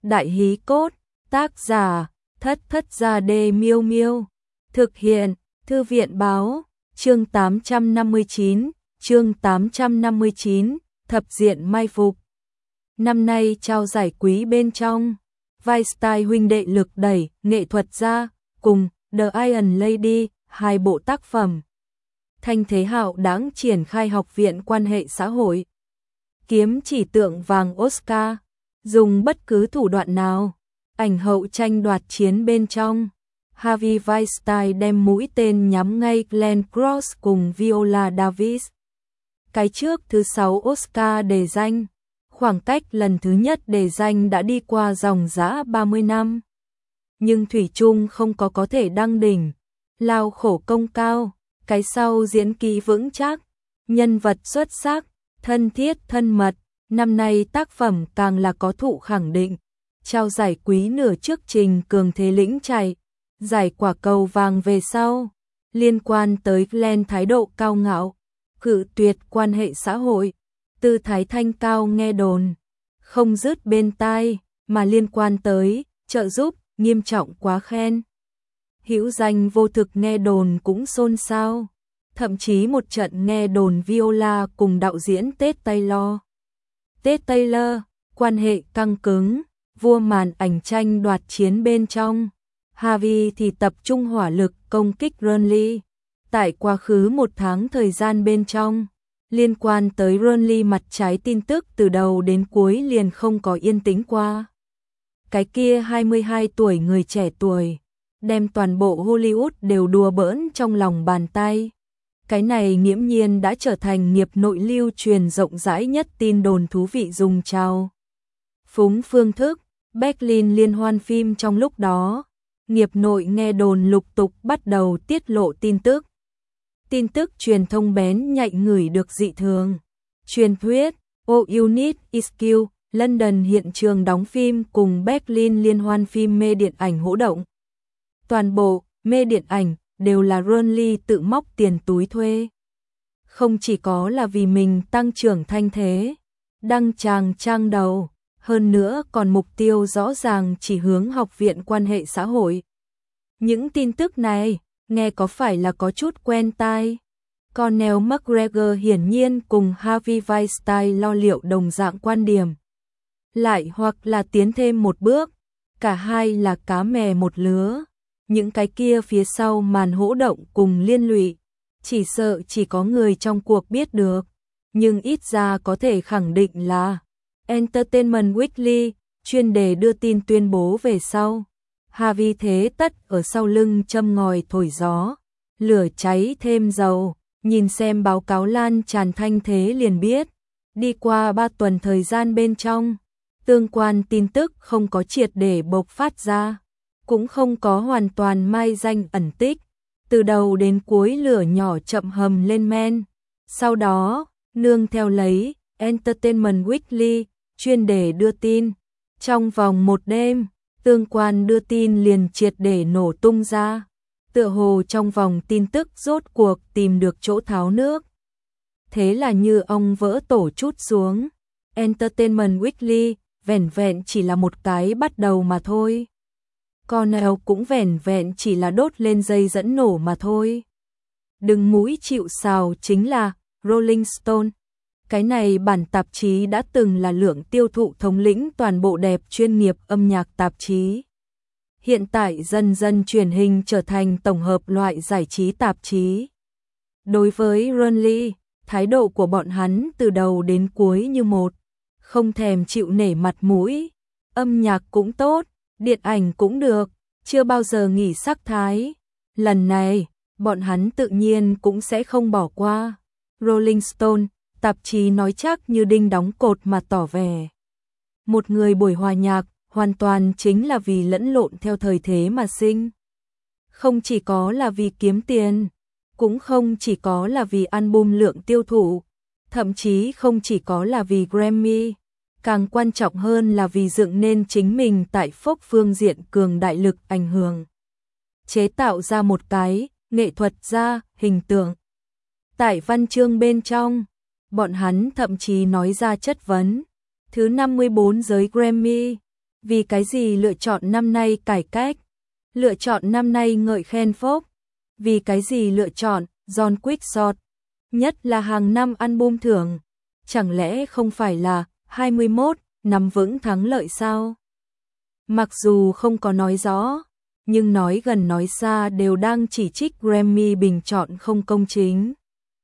Đại hí cốt, tác giả, Thất Thất Gia Đê Miêu Miêu. Thực hiện, Thư viện Báo, chương 859, thập diện mai phục. Năm nay trao giải quý bên trong, Weinstein huynh đệ lực đẩy, nghệ thuật gia, cùng The Iron Lady, hai bộ tác phẩm. Thanh thế hạo đáng triển khai Học viện Quan hệ xã hội. Kiếm chỉ tượng vàng Oscar, dùng bất cứ thủ đoạn nào. Ảnh hậu tranh đoạt chiến bên trong. Harvey Weinstein đem mũi tên nhắm ngay Glenn Close cùng Viola Davis. Cái trước thứ 6 Oscar đề danh. Khoảng cách lần thứ nhất đề danh đã đi qua dòng dã 30 năm. Nhưng thủy chung không có thể đăng đỉnh. Lao khổ công cao. Cái sau diễn kỹ vững chắc. Nhân vật xuất sắc. Thân thiết thân mật. Năm nay tác phẩm càng là có thụ khẳng định. Trao giải quý nửa trước trình cường thế lĩnh chạy. Giải quả cầu vàng về sau. Liên quan tới Glenn thái độ cao ngạo. Cự tuyệt quan hệ xã hội. Tư thái thanh cao nghe đồn. Không dứt bên tai. Mà liên quan tới trợ giúp nghiêm trọng quá khen. Hữu danh vô thực nghe đồn cũng xôn xao. Thậm chí một trận nghe đồn Viola cùng đạo diễn Ted Taylor, quan hệ căng cứng, vua màn ảnh tranh đoạt chiến bên trong. Harvey thì tập trung hỏa lực công kích Ronley. Tại quá khứ một tháng thời gian bên trong, liên quan tới Ronley mặt trái tin tức từ đầu đến cuối liền không có yên tĩnh qua. Cái kia 22 tuổi người trẻ tuổi, đem toàn bộ Hollywood đều đùa bỡn trong lòng bàn tay. Cái này nghiễm nhiên đã trở thành nghiệp nội lưu truyền rộng rãi nhất tin đồn thú vị dùng trao phúng phương thức. Berlin liên hoan phim trong lúc đó, nghiệp nội nghe đồn lục tục bắt đầu tiết lộ tin tức. Tin tức truyền thông bén nhạy ngửi được dị thường. Truyền thuyết, All You Need Is Skill, London hiện trường đóng phim cùng Berlin liên hoan phim mê điện ảnh hỗ động. Toàn bộ mê điện ảnh đều là Ronley tự móc tiền túi thuê. Không chỉ có là vì mình tăng trưởng thanh thế, đăng tràng trang đầu, hơn nữa còn mục tiêu rõ ràng chỉ hướng Học viện Quan hệ xã hội. Những tin tức này, nghe có phải là có chút quen tai. Conor McGregor hiển nhiên cùng Harvey Weinstein lo liệu đồng dạng quan điểm. Lại hoặc là tiến thêm một bước, cả hai là cá mè một lứa. Những cái kia phía sau màn hỗ động cùng liên lụy, chỉ sợ chỉ có người trong cuộc biết được. Nhưng ít ra có thể khẳng định là Entertainment Weekly chuyên đề đưa tin tuyên bố về sau. Harvey thế tất ở sau lưng châm ngòi thổi gió, lửa cháy thêm dầu. Nhìn xem báo cáo lan tràn thanh thế liền biết. Đi qua 3 tuần thời gian bên trong, tương quan tin tức không có triệt để bộc phát ra. Cũng không có hoàn toàn mai danh ẩn tích, từ đầu đến cuối lửa nhỏ chậm hầm lên men. Sau đó, nương theo lấy Entertainment Weekly chuyên đề đưa tin. Trong vòng một đêm, tương quan đưa tin liền triệt để nổ tung ra. Tựa hồ trong vòng tin tức rốt cuộc tìm được chỗ tháo nước. Thế là như ong vỡ tổ trút xuống. Entertainment Weekly vẻn vẹn chỉ là một cái bắt đầu mà thôi. Conor cũng vẻn vẹn chỉ là đốt lên dây dẫn nổ mà thôi. Đừng mũi chịu sào chính là Rolling Stone. Cái này bản tạp chí đã từng là lượng tiêu thụ thống lĩnh toàn bộ đẹp chuyên nghiệp âm nhạc tạp chí. Hiện tại dần dần truyền hình trở thành tổng hợp loại giải trí tạp chí. Đối với Ronley, thái độ của bọn hắn từ đầu đến cuối như một, không thèm chịu nể mặt mũi. Âm nhạc cũng tốt, điện ảnh cũng được, chưa bao giờ nghỉ sắc thái. Lần này, bọn hắn tự nhiên cũng sẽ không bỏ qua. Rolling Stone, tạp chí nói chắc như đinh đóng cột mà tỏ vẻ. Một người buổi hòa nhạc, hoàn toàn chính là vì lẫn lộn theo thời thế mà sinh. Không chỉ có là vì kiếm tiền, cũng không chỉ có là vì album lượng tiêu thụ, thậm chí không chỉ có là vì Grammy. Càng quan trọng hơn là vì dựng nên chính mình tại phốc phương diện cường đại lực ảnh hưởng. Chế tạo ra một cái nghệ thuật gia hình tượng. Tại văn chương bên trong, bọn hắn thậm chí nói ra chất vấn. Thứ 54 giới Grammy, Vì cái gì lựa chọn năm nay cải cách? Lựa chọn năm nay ngợi khen phốc. Vì cái gì lựa chọn John Quickshot? Nhất là hàng năm album thưởng. Chẳng lẽ không phải là 21 nắm vững thắng lợi sao? Mặc dù không có nói rõ, nhưng nói gần nói xa đều đang chỉ trích Grammy bình chọn không công chính.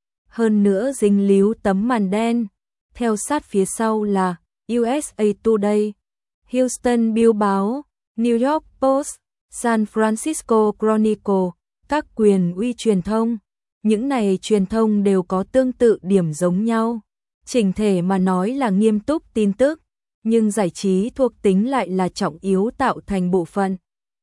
Hơn nữa dính líu tấm màn đen, theo sát phía sau là USA Today, Houston Bill báo, New York Post, San Francisco Chronicle, các quyền uy truyền thông. Những này truyền thông đều có tương tự điểm giống nhau. Chỉnh thể mà nói là nghiêm túc tin tức, nhưng giải trí thuộc tính lại là trọng yếu tạo thành bộ phận.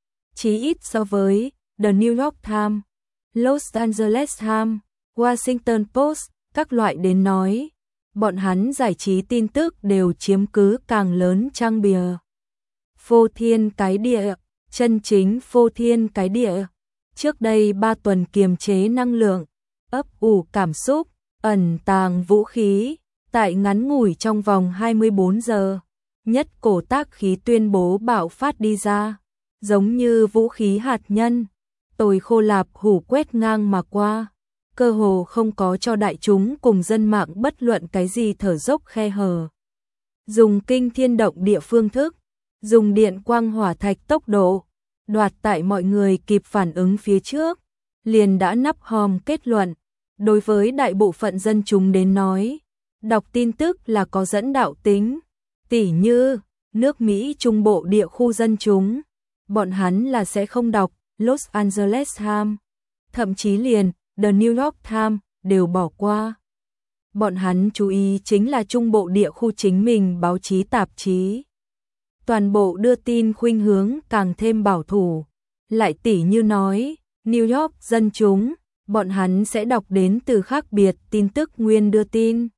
Chí ít so với The New York Times, Los Angeles Times, Washington Post, các loại đến nói, bọn hắn giải trí tin tức đều chiếm cứ càng lớn trang bìa. Phô thiên cái địa, chân chính phô thiên cái địa. Trước đây 3 tuần kiềm chế năng lượng, ấp ủ cảm xúc, ẩn tàng vũ khí, tại ngắn ngủi trong vòng 24 giờ, nhất cổ tác khí tuyên bố bạo phát đi ra, giống như vũ khí hạt nhân, tồi khô lạp hủ quét ngang mà qua, cơ hồ không có cho đại chúng cùng dân mạng bất luận cái gì thở dốc khe hở. Dùng kinh thiên động địa phương thức, dùng điện quang hỏa thạch tốc độ, đoạt tại mọi người kịp phản ứng phía trước, liền đã nắp hòm kết luận. Đối với đại bộ phận dân chúng đến nói, đọc tin tức là có dẫn đạo tính, tỉ như nước Mỹ trung bộ địa khu dân chúng, bọn hắn là sẽ không đọc Los Angeles Times, thậm chí liền The New York Times đều bỏ qua. Bọn hắn chú ý chính là trung bộ địa khu chính mình báo chí tạp chí. Toàn bộ đưa tin khuynh hướng càng thêm bảo thủ, lại tỉ như nói, New York dân chúng, bọn hắn sẽ đọc đến từ khác biệt tin tức nguyên đưa tin.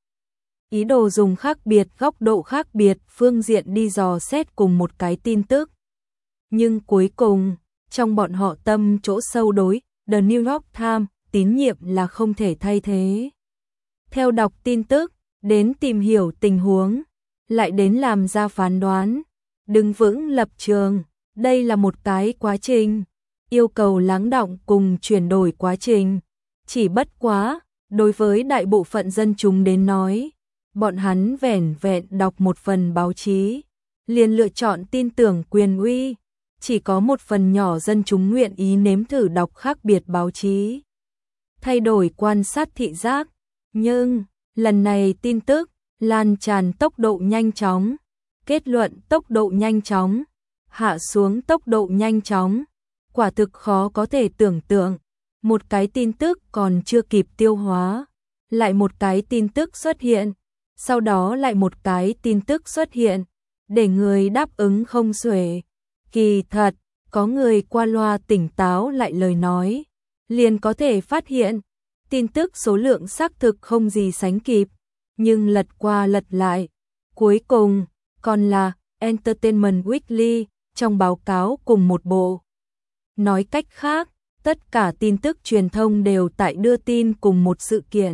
Ý đồ dùng khác biệt góc độ khác biệt phương diện đi dò xét cùng một cái tin tức. Nhưng cuối cùng, trong bọn họ tâm chỗ sâu đối, The New York Times, tín nhiệm là không thể thay thế. Theo đọc tin tức, đến tìm hiểu tình huống, lại đến làm ra phán đoán, đứng vững lập trường, đây là một cái quá trình, yêu cầu lắng đọng cùng chuyển đổi quá trình. Chỉ bất quá, đối với đại bộ phận dân chúng đến nói, bọn hắn vẻn vẹn đọc một phần báo chí, liền lựa chọn tin tưởng quyền uy, chỉ có một phần nhỏ dân chúng nguyện ý nếm thử đọc khác biệt báo chí. Thay đổi quan sát thị giác, nhưng lần này tin tức lan tràn tốc độ nhanh chóng, kết luận tốc độ nhanh chóng, hạ xuống tốc độ nhanh chóng, quả thực khó có thể tưởng tượng. Một cái tin tức còn chưa kịp tiêu hóa, lại một cái tin tức xuất hiện, sau đó lại một cái tin tức xuất hiện, để người đáp ứng không xuể. Kỳ thật, có người qua loa tỉnh táo lại lời nói, liền có thể phát hiện, tin tức số lượng xác thực không gì sánh kịp, nhưng lật qua lật lại, cuối cùng, còn là Entertainment Weekly trong báo cáo cùng một bộ. Nói cách khác, tất cả tin tức truyền thông đều tại đưa tin cùng một sự kiện.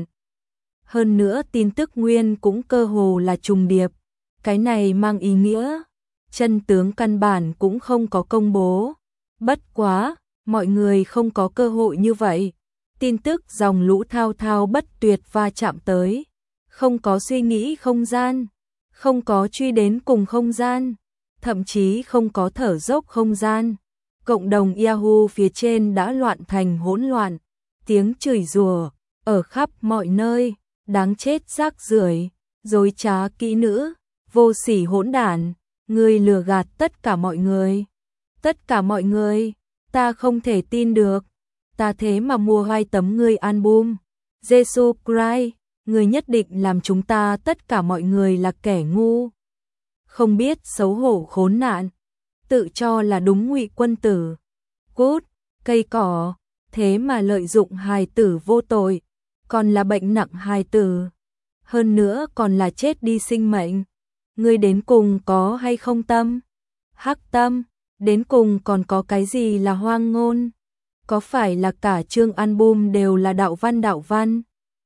Hơn nữa tin tức nguyên cũng cơ hồ là trùng điệp. Cái này mang ý nghĩa, chân tướng căn bản cũng không có công bố. Bất quá, mọi người không có cơ hội như vậy. Tin tức dòng lũ thao thao bất tuyệt va chạm tới. Không có suy nghĩ không gian, không có truy đến cùng không gian, thậm chí không có thở dốc không gian. Cộng đồng Yahoo phía trên đã loạn thành hỗn loạn, tiếng chửi rủa ở khắp mọi nơi, đáng chết rác rưởi, dối trá kỹ nữ, vô sỉ hỗn đản, ngươi lừa gạt tất cả mọi người. Tất cả mọi người, ta không thể tin được, ta thế mà mua 2 tấm ngươi album. Jesus Christ, ngươi nhất định làm chúng ta tất cả mọi người là kẻ ngu. Không biết xấu hổ khốn nạn, tự cho là đúng ngụy quân tử. Cút, cây cỏ, thế mà lợi dụng hài tử vô tội, còn là bệnh nặng hài tử. Hơn nữa còn là chết đi sinh mệnh. Ngươi đến cùng có hay không tâm? Hắc tâm, đến cùng còn có cái gì là hoang ngôn? Có phải là cả chương album đều là đạo văn?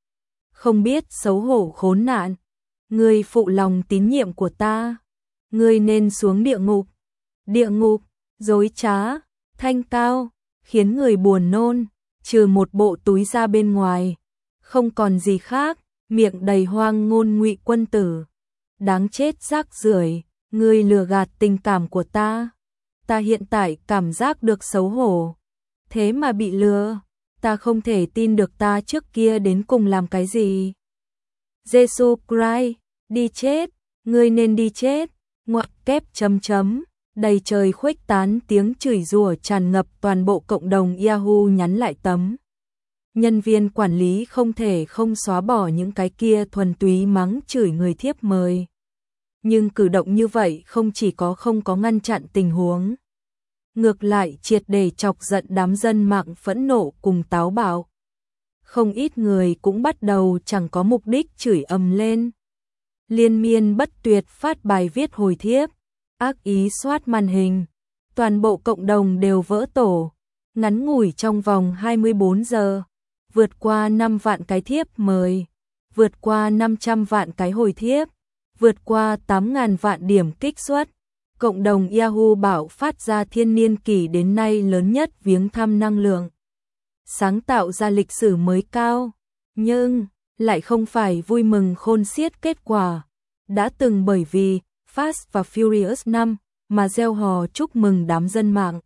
Không biết xấu hổ khốn nạn. Ngươi phụ lòng tín nhiệm của ta. Ngươi nên xuống địa ngục. địa ngục, dối trá, thanh cao, khiến người buồn nôn, trừ một bộ túi ra bên ngoài, không còn gì khác, miệng đầy hoang ngôn ngụy quân tử. Đáng chết rác rưởi, ngươi lừa gạt tình cảm của ta. Ta hiện tại cảm giác được xấu hổ. Thế mà bị lừa, ta không thể tin được ta trước kia đến cùng làm cái gì. Jesus Christ, đi chết, ngươi nên đi chết, ngoặc kép chấm chấm. Đầy trời khuếch tán tiếng chửi rủa tràn ngập toàn bộ cộng đồng Yahoo nhắn lại tấm. Nhân viên quản lý không thể không xóa bỏ những cái kia thuần túy mắng chửi người thiếp mời. Nhưng cử động như vậy không chỉ không có ngăn chặn tình huống. Ngược lại triệt để chọc giận đám dân mạng phẫn nộ cùng táo bạo. Không ít người cũng bắt đầu chẳng có mục đích chửi ầm lên. Liên miên bất tuyệt phát bài viết hồi thiếp, ác ý soát màn hình. Toàn bộ cộng đồng đều vỡ tổ, ngắn ngủi trong vòng 24 giờ. Vượt qua 5 vạn cái thiếp mời, vượt qua 500 vạn cái hồi thiếp, vượt qua 8.000 vạn điểm kích xuất. Cộng đồng Yahoo bạo phát ra thiên niên kỷ đến nay lớn nhất viếng thăm năng lượng. Sáng tạo ra lịch sử mới cao, nhưng lại không phải vui mừng khôn xiết kết quả. Đã từng bởi vì Fast và Furious 5 mà reo hò chúc mừng đám dân mạng.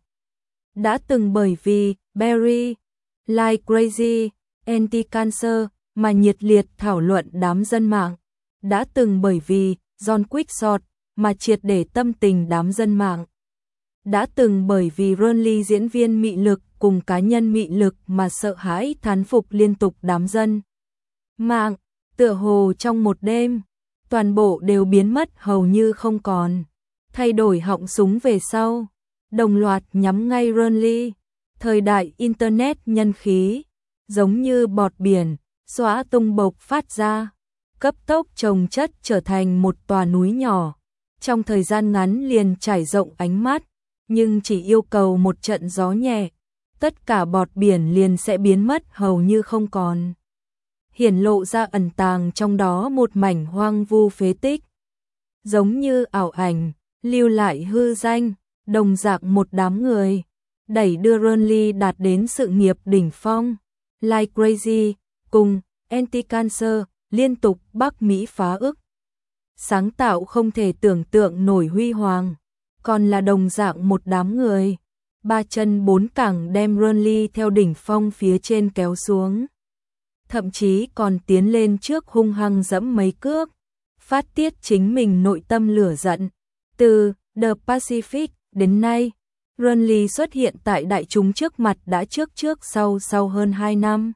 Đã từng bởi vì Barry, Like Crazy, Anti-Cancer mà nhiệt liệt thảo luận đám dân mạng. Đã từng bởi vì John Quickshot mà triệt để tâm tình đám dân mạng. Đã từng bởi vì Ronly diễn viên mị lực cùng cá nhân mị lực mà sợ hãi thán phục liên tục đám dân mạng. Tựa hồ trong một đêm, toàn bộ đều biến mất hầu như không còn. Thay đổi họng súng về sau, đồng loạt nhắm ngay Ronly. Thời đại Internet nhân khí, giống như bọt biển, xóa tung bộc phát ra, cấp tốc chồng chất trở thành một tòa núi nhỏ. Trong thời gian ngắn liền trải rộng ánh mắt, nhưng chỉ yêu cầu một trận gió nhẹ, tất cả bọt biển liền sẽ biến mất hầu như không còn. Hiển lộ ra ẩn tàng trong đó một mảnh hoang vu phế tích. Giống như ảo ảnh, lưu lại hư danh, đồng dạng một đám người, đẩy đưa Ronly đạt đến sự nghiệp đỉnh phong. Like Crazy, cùng Anti-Cancer, liên tục Bắc Mỹ phá ức. Sáng tạo không thể tưởng tượng nổi huy hoàng, còn là đồng dạng một đám người. Ba chân bốn cẳng đem Ronly theo đỉnh phong phía trên kéo xuống. Thậm chí còn tiến lên trước hung hăng dẫm mấy cước, phát tiết chính mình nội tâm lửa giận. Từ The Pacific đến nay, Ronly xuất hiện tại đại chúng trước mặt đã trước sau hơn 2 năm.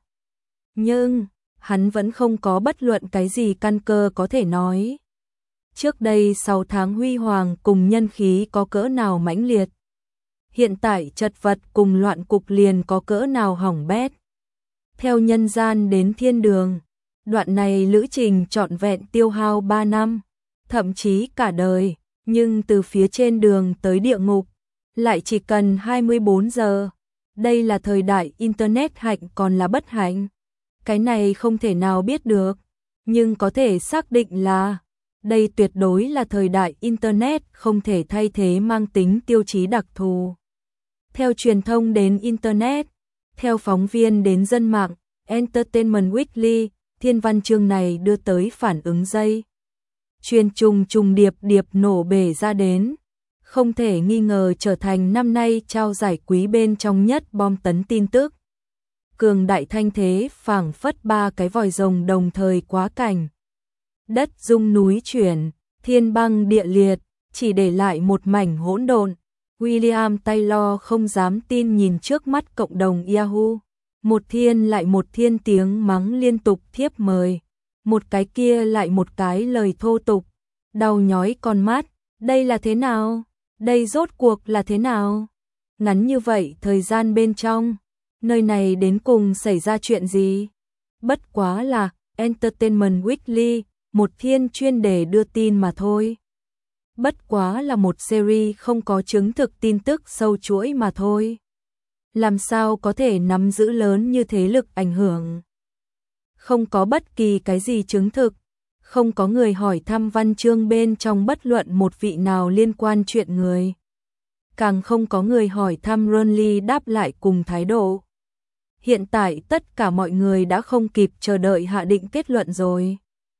Nhưng, hắn vẫn không có bất luận cái gì căn cơ có thể nói. Trước đây 6 tháng huy hoàng cùng nhân khí có cỡ nào mãnh liệt. Hiện tại chật vật cùng loạn cục liền có cỡ nào hỏng bét. Theo nhân gian đến thiên đường, đoạn này lữ trình trọn vẹn tiêu hao 3 năm, thậm chí cả đời, nhưng từ phía trên đường tới địa ngục, lại chỉ cần 24 giờ. Đây là thời đại Internet hạnh còn là bất hạnh. Cái này không thể nào biết được, nhưng có thể xác định là đây tuyệt đối là thời đại Internet không thể thay thế mang tính tiêu chí đặc thù. Theo truyền thông đến Internet, theo phóng viên đến dân mạng, Entertainment Weekly, thiên văn chương này đưa tới phản ứng dây chuyền trùng điệp nổ bể ra đến. Không thể nghi ngờ trở thành năm nay trao giải quý bên trong nhất bom tấn tin tức. Cường đại thanh thế phảng phất 3 cái vòi rồng đồng thời quá cảnh. Đất rung núi chuyển, thiên băng địa liệt, chỉ để lại một mảnh hỗn độn. William Taylor không dám tin nhìn trước mắt cộng đồng Yahoo. Một thiên lại một thiên tiếng mắng liên tục thiếp mời. Một cái kia lại một cái lời thô tục. Đau nhói con mắt, đây là thế nào? Đây rốt cuộc là thế nào? Ngắn như vậy thời gian bên trong, nơi này đến cùng xảy ra chuyện gì? Bất quá là Entertainment Weekly, một thiên chuyên đề đưa tin mà thôi. Bất quá là một series không có chứng thực tin tức sâu chuỗi mà thôi. Làm sao có thể nắm giữ lớn như thế lực ảnh hưởng? Không có bất kỳ cái gì chứng thực, không có người hỏi thăm văn chương bên trong bất luận một vị nào liên quan chuyện người. càng không có người hỏi thăm Ronly đáp lại cùng thái độ. Hiện tại tất cả mọi người đã không kịp chờ đợi hạ định kết luận rồi.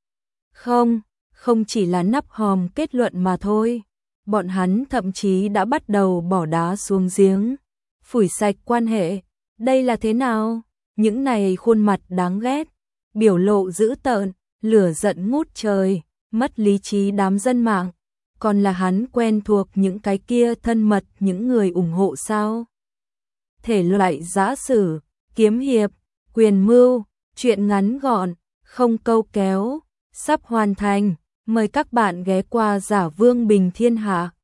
Không chỉ là nắp hòm kết luận mà thôi. Bọn hắn thậm chí đã bắt đầu bỏ đá xuống giếng, phủi sạch quan hệ. Đây là thế nào? Những này khuôn mặt đáng ghét, biểu lộ dữ tợn, lửa giận ngút trời, mất lý trí đám dân mạng. Còn là hắn quen thuộc những cái kia thân mật những người ủng hộ sao? Thể loại giã sử, kiếm hiệp, quyền mưu, truyện ngắn gọn, không câu kéo, sắp hoàn thành. Mời các bạn ghé qua Giả Vương Bình Thiên Hạ.